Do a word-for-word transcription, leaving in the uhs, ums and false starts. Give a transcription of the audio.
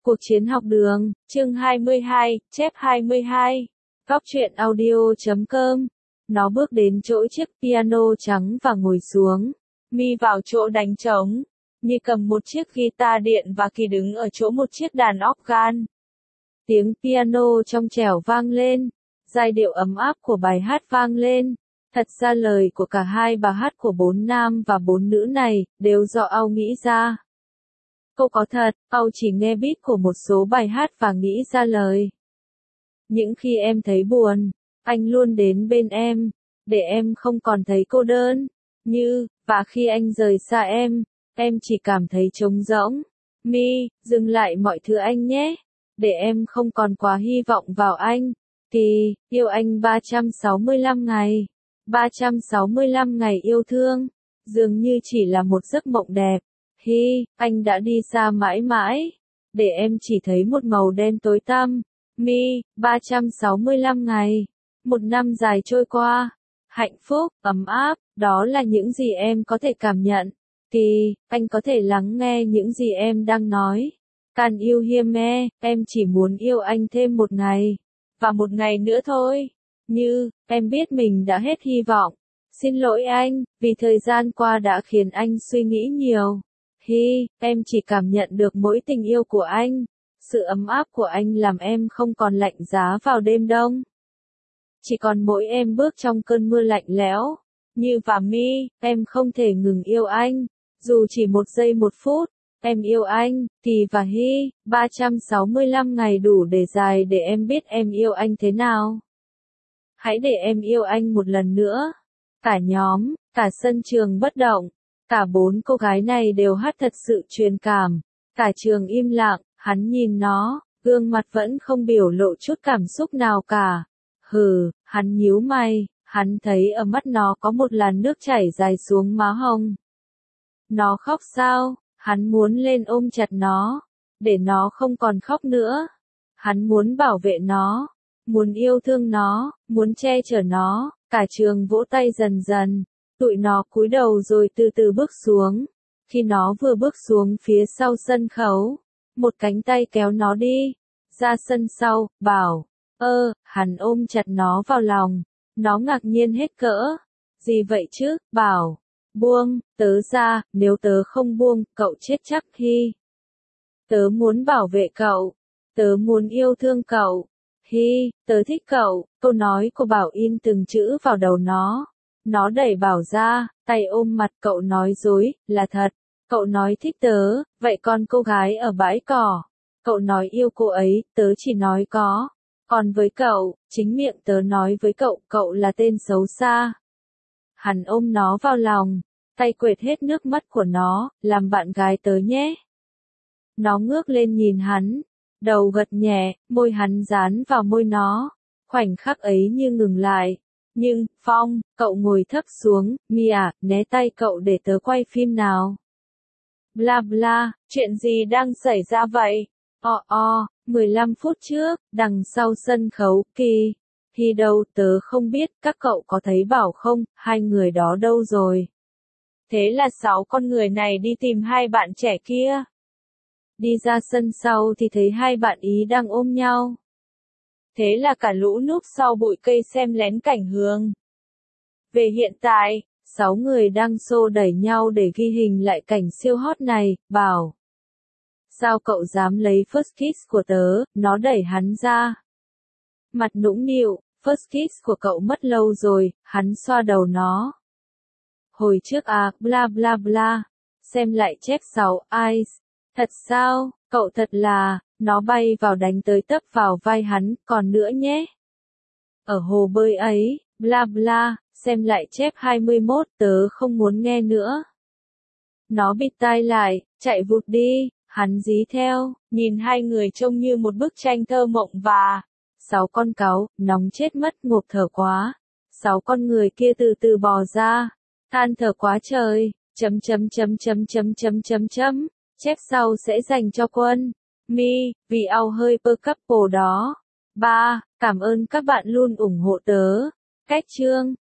Cuộc chiến học đường, chương hai mươi hai, chép hai mươi hai. Góc truyện audio chấm com. Nó bước đến chỗ chiếc piano trắng và ngồi xuống. Mi vào chỗ đánh trống. Mi cầm một chiếc guitar điện và Kỳ đứng ở chỗ một chiếc đàn organ. Tiếng piano trong trẻo vang lên. Giai điệu ấm áp của bài hát vang lên. Thật ra lời của cả hai bài hát của bốn nam và bốn nữ này, đều do Âu nghĩ ra. Câu có thật, Âu chỉ nghe beat của một số bài hát và nghĩ ra lời. Những khi em thấy buồn, anh luôn đến bên em, để em không còn thấy cô đơn. Như, và khi anh rời xa em, em chỉ cảm thấy trống rỗng. Mi, dừng lại mọi thứ anh nhé, để em không còn quá hy vọng vào anh. Kỳ, yêu anh ba trăm sáu mươi lăm ngày. ba trăm sáu mươi lăm ngày yêu thương, dường như chỉ là một giấc mộng đẹp. Hi, anh đã đi xa mãi mãi, để em chỉ thấy một màu đen tối tăm. Mi, ba trăm sáu mươi lăm ngày, một năm dài trôi qua, hạnh phúc, ấm áp, đó là những gì em có thể cảm nhận. Kỳ, anh có thể lắng nghe những gì em đang nói. Can you hear me, em chỉ muốn yêu anh thêm một ngày, và một ngày nữa thôi. Như, em biết mình đã hết hy vọng. Xin lỗi anh, vì thời gian qua đã khiến anh suy nghĩ nhiều. Hi, em chỉ cảm nhận được mỗi tình yêu của anh. Sự ấm áp của anh làm em không còn lạnh giá vào đêm đông. Chỉ còn mỗi em bước trong cơn mưa lạnh lẽo. Như và Mi, em không thể ngừng yêu anh. Dù chỉ một giây một phút, em yêu anh. Kỳ và Hi, ba trăm sáu mươi lăm ngày đủ để dài để em biết em yêu anh thế nào. Hãy để em yêu anh một lần nữa. Cả nhóm, cả sân trường bất động. Cả bốn cô gái này đều hát thật sự truyền cảm. Cả trường im lặng, hắn nhìn nó, gương mặt vẫn không biểu lộ chút cảm xúc nào cả. Hừ, hắn nhíu mày, hắn thấy ở mắt nó có một làn nước chảy dài xuống má hồng. Nó khóc sao? Hắn muốn lên ôm chặt nó, để nó không còn khóc nữa. Hắn muốn bảo vệ nó, muốn yêu thương nó, muốn che chở nó. Cả trường vỗ tay dần dần. Tụi nó cúi đầu rồi từ từ bước xuống. Khi nó vừa bước xuống phía sau sân khấu, một cánh tay kéo nó đi, ra sân sau, bảo, ơ, hắn ôm chặt nó vào lòng. Nó ngạc nhiên hết cỡ. Gì vậy chứ, bảo, buông, tớ ra, nếu tớ không buông, cậu chết chắc. Hi. Tớ muốn bảo vệ cậu, tớ muốn yêu thương cậu. Hi, tớ thích cậu. Câu nói của Bảo in từng chữ vào đầu nó. Nó đẩy Bảo ra, tay ôm mặt. Cậu nói dối, là thật. Cậu nói thích tớ, vậy còn cô gái ở bãi cỏ? Cậu nói yêu cô ấy, tớ chỉ nói có. Còn với cậu, chính miệng tớ nói với cậu, cậu là tên xấu xa. Hắn ôm nó vào lòng, tay quệt hết nước mắt của nó, làm bạn gái tớ nhé. Nó ngước lên nhìn hắn, đầu gật nhẹ, môi hắn dán vào môi nó. Khoảnh khắc ấy như ngừng lại. Nhưng, Phong, cậu ngồi thấp xuống. Mi à, né tay cậu để tớ quay phim nào. Bla bla, chuyện gì đang xảy ra vậy? O o, mười lăm phút trước, đằng sau sân khấu. Kỳ. Thì đâu, tớ không biết, các cậu có thấy Bảo không, hai người đó đâu rồi? Thế là sáu con người này đi tìm hai bạn trẻ kia. Đi ra sân sau thì thấy hai bạn ý đang ôm nhau. Thế là cả lũ núp sau bụi cây xem lén cảnh hướng. Về hiện tại, sáu người đang xô đẩy nhau để ghi hình lại cảnh siêu hot này. Bảo, sao cậu dám lấy first kiss của tớ? Nó đẩy hắn ra. Mặt nũng nịu, first kiss của cậu mất lâu rồi. Hắn xoa đầu nó. Hồi trước à, bla bla bla. Xem lại chép sáu eyes. Thật sao, cậu thật là. Nó bay vào đánh tới tấp vào vai hắn. Còn nữa nhé. Ở hồ bơi ấy, bla bla. Xem lại chép hai mươi mốt, tớ không muốn nghe nữa. Nó bịt tai lại, chạy vụt đi. Hắn dí theo, nhìn hai người trông như một bức tranh thơ mộng và sáu con cáu, nóng chết mất, ngộp thở quá. Sáu con người kia từ từ bò ra, than thở quá trời. Chấm chấm chấm chấm chấm chấm chấm chấm. Chép sau sẽ dành cho Quân, Mi, vì ao hơi per couple đó. ba. Cảm ơn các bạn luôn ủng hộ tớ. Cách chương